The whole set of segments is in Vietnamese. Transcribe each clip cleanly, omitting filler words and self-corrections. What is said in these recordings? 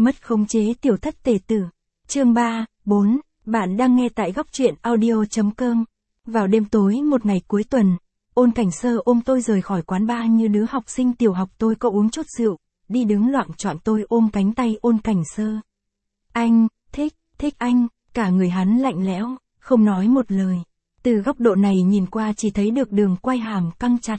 Mất khống chế tiểu thất tề tử. Chương 3, 4, bạn đang nghe tại góc truyện audio.com. Vào đêm tối một ngày cuối tuần, Ôn Cảnh Sơ ôm tôi rời khỏi quán bar như đứa học sinh tiểu học. Tôi có uống chút rượu, đi đứng loạng choạng. Tôi ôm cánh tay Ôn Cảnh Sơ. Anh, thích anh, cả người hắn lạnh lẽo, không nói một lời. Từ góc độ này nhìn qua chỉ thấy được đường quai hàm căng chặt.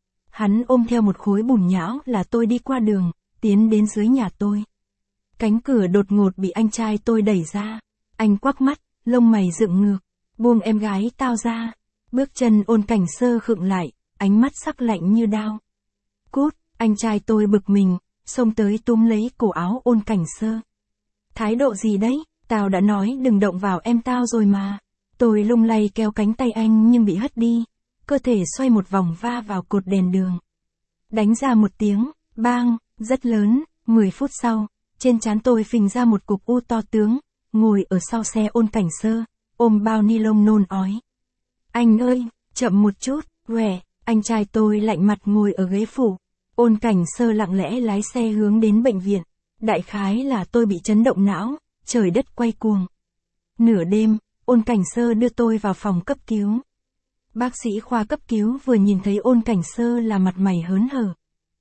Hắn ôm theo một khối bùn nhão là tôi đi qua đường, tiến đến dưới nhà tôi. Cánh cửa đột ngột bị anh trai tôi đẩy ra. Anh quắc mắt, lông mày dựng ngược. Buông em gái tao ra. Bước chân Ôn Cảnh Sơ khựng lại, ánh mắt sắc lạnh như đao. Cút, anh trai tôi bực mình, xông tới túm lấy cổ áo Ôn Cảnh Sơ. Thái độ gì đấy, tao đã nói đừng động vào em tao rồi mà. Tôi lung lay kéo cánh tay anh nhưng bị hất đi. Cơ thể xoay một vòng va vào cột đèn đường. Đánh ra một tiếng, bang, rất lớn. 10 phút sau, trên trán tôi phình ra một cục u to tướng. Ngồi ở sau xe Ôn Cảnh Sơ, ôm bao ni lông nôn ói. Anh ơi, chậm một chút, quẻ. Anh trai tôi lạnh mặt ngồi ở ghế phụ. Ôn Cảnh Sơ lặng lẽ lái xe hướng đến bệnh viện. Đại khái là tôi bị chấn động não, trời đất quay cuồng. Nửa đêm, Ôn Cảnh Sơ đưa tôi vào phòng cấp cứu. Bác sĩ khoa cấp cứu vừa nhìn thấy Ôn Cảnh Sơ là mặt mày hớn hở.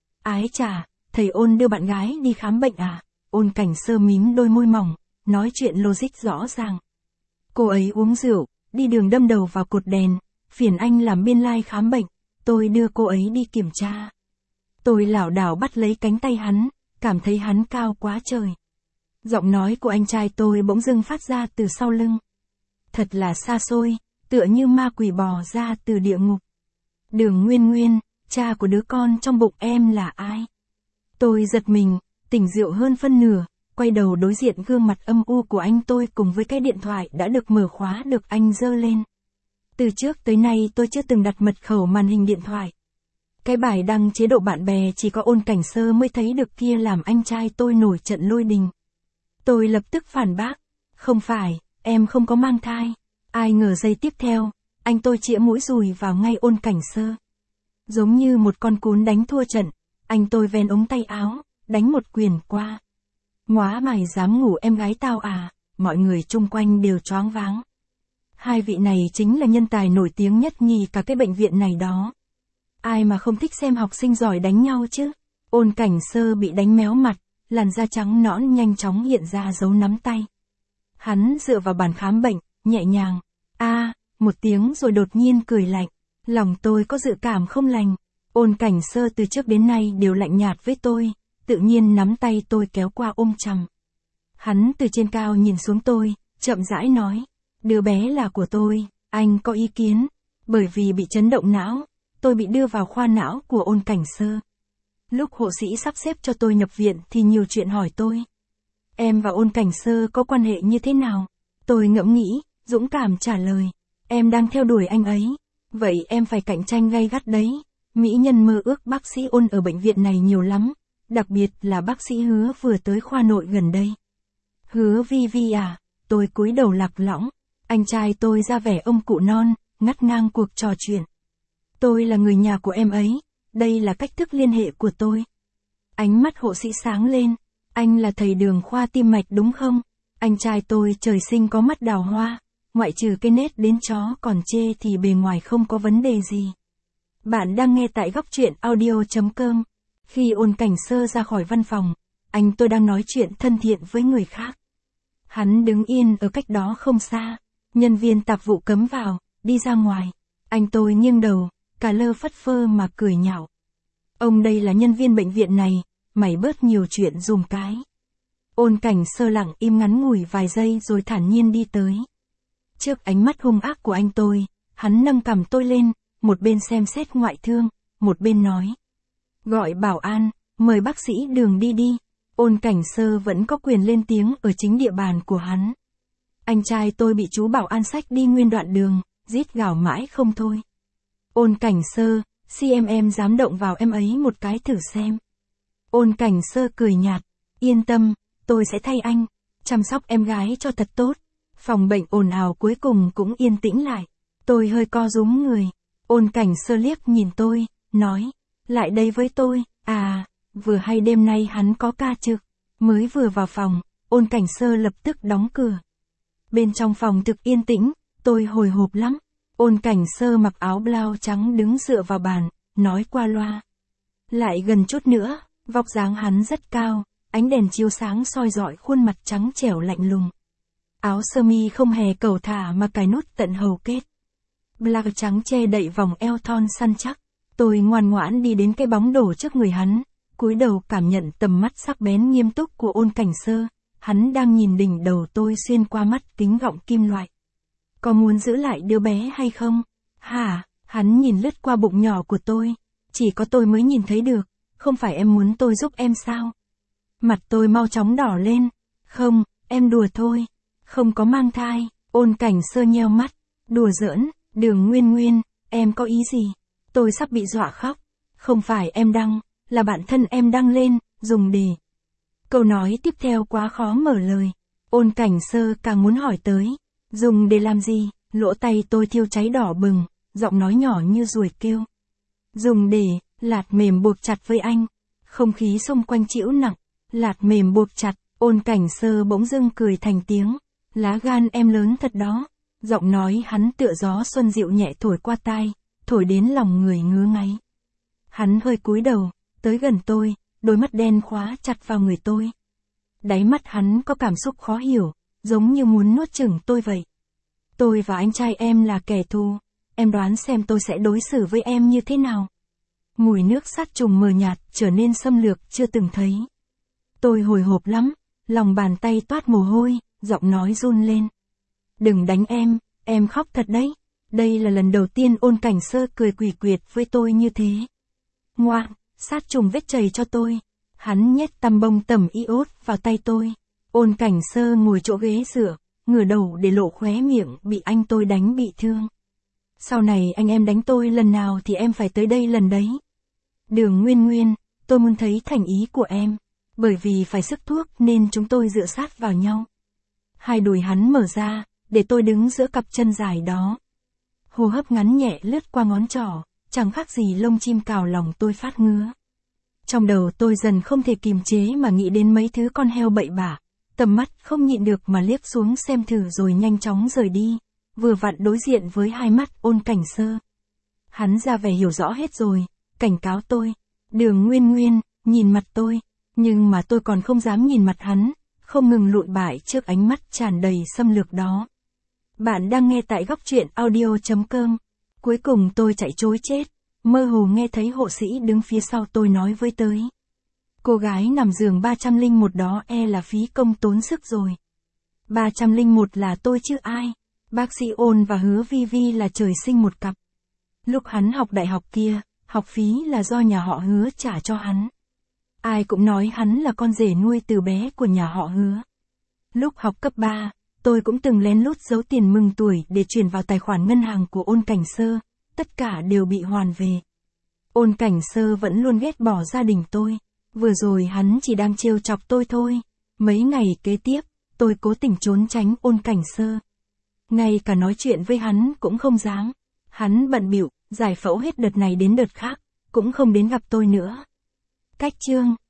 Ái chà, thầy Ôn đưa bạn gái đi khám bệnh à? Ôn Cảnh Sơ mím đôi môi mỏng, nói chuyện logic rõ ràng. Cô ấy uống rượu, đi đường đâm đầu vào cột đèn, phiền anh làm biên lai khám bệnh, tôi đưa cô ấy đi kiểm tra. Tôi lảo đảo bắt lấy cánh tay hắn, cảm thấy hắn cao quá trời. Giọng nói của anh trai tôi bỗng dưng phát ra từ sau lưng. Thật là xa xôi, tựa như ma quỷ bò ra từ địa ngục. Đường Nguyên Nguyên, cha của đứa con trong bụng em là ai? Tôi giật mình, tỉnh rượu hơn phân nửa, quay đầu đối diện gương mặt âm u của anh tôi cùng với cái điện thoại đã được mở khóa được anh giơ lên. Từ trước tới nay tôi chưa từng đặt mật khẩu màn hình điện thoại. Cái bài đăng chế độ bạn bè chỉ có Ôn Cảnh Sơ mới thấy được kia làm anh trai tôi nổi trận lôi đình. Tôi lập tức phản bác. Không phải, em không có mang thai. Ai ngờ giây tiếp theo, anh tôi chĩa mũi dùi vào ngay Ôn Cảnh Sơ. Giống như một con cún đánh thua trận, anh tôi vén ống tay áo, đánh một quyền qua. Ngóa mày dám ngủ em gái tao à? Mọi người chung quanh đều choáng váng. Hai vị này chính là nhân tài nổi tiếng nhất nhì cả cái bệnh viện này đó. Ai mà không thích xem học sinh giỏi đánh nhau chứ? Ôn Cảnh Sơ bị đánh méo mặt, làn da trắng nõn nhanh chóng hiện ra dấu nắm tay. Hắn dựa vào bàn khám bệnh, nhẹ nhàng. Một tiếng rồi đột nhiên cười lạnh. Lòng tôi có dự cảm không lành. Ôn Cảnh Sơ từ trước đến nay đều lạnh nhạt với tôi, tự nhiên nắm tay tôi kéo qua ôm chầm. Hắn từ trên cao nhìn xuống tôi, chậm rãi nói. Đứa bé là của tôi, anh có ý kiến. Bởi vì bị chấn động não, tôi bị đưa vào khoa não của Ôn Cảnh Sơ. Lúc hộ sĩ sắp xếp cho tôi nhập viện thì nhiều chuyện hỏi tôi. Em và Ôn Cảnh Sơ có quan hệ như thế nào? Tôi ngẫm nghĩ, dũng cảm trả lời. Em đang theo đuổi anh ấy. Vậy em phải cạnh tranh gay gắt đấy. Mỹ nhân mơ ước bác sĩ Ôn ở bệnh viện này nhiều lắm. Đặc biệt là bác sĩ Hứa vừa tới khoa nội gần đây. Hứa Vi Vi à? Tôi cúi đầu lạc lõng. Anh trai tôi ra vẻ ông cụ non, ngắt ngang cuộc trò chuyện. Tôi là người nhà của em ấy. Đây là cách thức liên hệ của tôi. Ánh mắt hộ sĩ sáng lên. Anh là thầy Đường khoa tim mạch đúng không? Anh trai tôi trời sinh có mắt đào hoa. Ngoại trừ cái nết đến chó còn chê thì bề ngoài không có vấn đề gì. Bạn đang nghe tại góc truyện audio.com. Khi Ôn Cảnh Sơ ra khỏi văn phòng, anh tôi đang nói chuyện thân thiện với người khác. Hắn đứng yên ở cách đó không xa. Nhân viên tạp vụ cấm vào, đi ra ngoài. Anh tôi nghiêng đầu, cả lơ phất phơ mà cười nhạo. Ông đây là nhân viên bệnh viện này, mày bớt nhiều chuyện dùm cái. Ôn Cảnh Sơ lặng im ngắn ngủi vài giây rồi thản nhiên đi tới. Trước ánh mắt hung ác của anh tôi, hắn nâng cằm tôi lên, một bên xem xét ngoại thương, một bên nói. Gọi bảo an, mời bác sĩ Đường đi đi. Ôn Cảnh Sơ vẫn có quyền lên tiếng ở chính địa bàn của hắn. Anh trai tôi bị chú bảo an xách đi nguyên đoạn đường, rít gào mãi không thôi. Ôn Cảnh Sơ, em dám động vào em ấy một cái thử xem. Ôn Cảnh Sơ cười nhạt, yên tâm, tôi sẽ thay anh, chăm sóc em gái cho thật tốt. Phòng bệnh ồn ào cuối cùng cũng yên tĩnh lại. Tôi hơi co rúm người. Ôn Cảnh Sơ liếc nhìn tôi, nói, lại đây với tôi. Vừa hay đêm nay hắn có ca trực. Mới vừa vào phòng, Ôn Cảnh Sơ lập tức đóng cửa. Bên trong phòng thực yên tĩnh, tôi hồi hộp lắm. Ôn Cảnh Sơ mặc áo blau trắng đứng dựa vào bàn, nói qua loa. Lại gần chút nữa, vóc dáng hắn rất cao, ánh đèn chiếu sáng soi rọi khuôn mặt trắng trẻo lạnh lùng. Áo sơ mi không hề cẩu thả mà cài nút tận hầu kết. Black trắng che đậy vòng eo thon săn chắc. Tôi ngoan ngoãn đi đến cái bóng đổ trước người hắn, cúi đầu cảm nhận tầm mắt sắc bén nghiêm túc của Ôn Cảnh Sơ. Hắn đang nhìn đỉnh đầu tôi xuyên qua mắt kính gọng kim loại. Có muốn giữ lại đứa bé hay không? Hả? Hắn nhìn lướt qua bụng nhỏ của tôi. Chỉ có tôi mới nhìn thấy được. Không phải em muốn tôi giúp em sao? Mặt tôi mau chóng đỏ lên. Không, em đùa thôi. Không có mang thai. Ôn Cảnh Sơ nheo mắt. Đùa giỡn, Đường Nguyên Nguyên, em có ý gì? Tôi sắp bị dọa khóc. Không phải em đăng, là bạn thân em đăng lên, dùng để. Câu nói tiếp theo quá khó mở lời. Ôn Cảnh Sơ càng muốn hỏi tới. Dùng để làm gì? Lỗ tay tôi thiêu cháy đỏ bừng, giọng nói nhỏ như ruồi kêu. Dùng để, lạt mềm buộc chặt với anh. Không khí xung quanh trĩu nặng, lạt mềm buộc chặt, Ôn Cảnh Sơ bỗng dưng cười thành tiếng. Lá gan em lớn thật đó. Giọng nói hắn tựa gió xuân dịu nhẹ thổi qua tai, thổi đến lòng người ngứa ngáy. Hắn hơi cúi đầu, tới gần tôi, đôi mắt đen khóa chặt vào người tôi. Đáy mắt hắn có cảm xúc khó hiểu, giống như muốn nuốt chửng tôi vậy. Tôi và anh trai em là kẻ thù, em đoán xem tôi sẽ đối xử với em như thế nào. Mùi nước sát trùng mờ nhạt trở nên xâm lược chưa từng thấy. Tôi hồi hộp lắm, lòng bàn tay toát mồ hôi, giọng nói run lên. Đừng đánh em khóc thật đấy. Đây là lần đầu tiên Ôn Cảnh Sơ cười quỷ quyệt với tôi như thế. Ngoạn, sát trùng vết chày cho tôi. Hắn nhét tăm bông tẩm iốt vào tay tôi. Ôn Cảnh Sơ ngồi chỗ ghế dựa, ngửa đầu để lộ khóe miệng bị anh tôi đánh bị thương. Sau này anh em đánh tôi lần nào thì em phải tới đây lần đấy. Đường Nguyên Nguyên, tôi muốn thấy thành ý của em. Bởi vì phải sức thuốc nên chúng tôi dựa sát vào nhau. Hai đùi hắn mở ra, để tôi đứng giữa cặp chân dài đó. Hô hấp ngắn nhẹ lướt qua ngón trỏ, chẳng khác gì lông chim cào lòng tôi phát ngứa. Trong đầu tôi dần không thể kiềm chế mà nghĩ đến mấy thứ con heo bậy bạ, tầm mắt không nhịn được mà liếc xuống xem thử rồi nhanh chóng rời đi, vừa vặn đối diện với hai mắt Ôn Cảnh Sơ. Hắn ra vẻ hiểu rõ hết rồi, cảnh cáo tôi. Đường Nguyên Nguyên, nhìn mặt tôi, nhưng mà tôi còn không dám nhìn mặt hắn, không ngừng lụi bại trước ánh mắt tràn đầy xâm lược đó. Bạn đang nghe tại góc truyện audio.com. Cuối cùng tôi chạy trối chết, mơ hồ nghe thấy hộ sĩ đứng phía sau tôi nói với tới. Cô gái nằm giường 301 đó là phí công tốn sức rồi. 301 là tôi chứ ai. Bác sĩ Ôn và Hứa Vi Vi là trời sinh một cặp. Lúc hắn học đại học kia, học phí là do nhà họ Hứa trả cho hắn. Ai cũng nói hắn là con rể nuôi từ bé của nhà họ Hứa. Lúc học cấp 3, tôi cũng từng lén lút giấu tiền mừng tuổi để chuyển vào tài khoản ngân hàng của Ôn Cảnh Sơ, tất cả đều bị hoàn về. Ôn Cảnh Sơ vẫn luôn ghét bỏ gia đình tôi, vừa rồi hắn chỉ đang trêu chọc tôi thôi. Mấy ngày kế tiếp, tôi cố tình trốn tránh Ôn Cảnh Sơ. Ngay cả nói chuyện với hắn cũng không dám. Hắn bận bịu, giải phẫu hết đợt này đến đợt khác, cũng không đến gặp tôi nữa. Cách chương